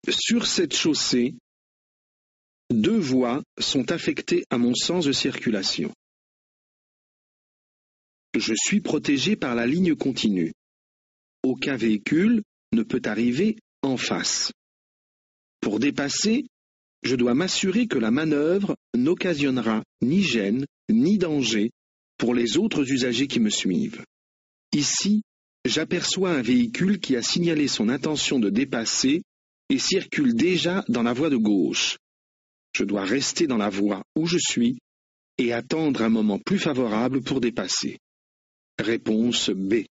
Sur cette chaussée, 2 voies sont affectées à mon sens de circulation. Je suis protégé par la ligne continue. Aucun véhicule ne peut arriver en face. Pour dépasser, je dois m'assurer que la manœuvre n'occasionnera ni gêne ni danger pour les autres usagers qui me suivent. Ici, j'aperçois un véhicule qui a signalé son intention de dépasser et circule déjà dans la voie de gauche. Je dois rester dans la voie où je suis et attendre un moment plus favorable pour dépasser. Réponse B.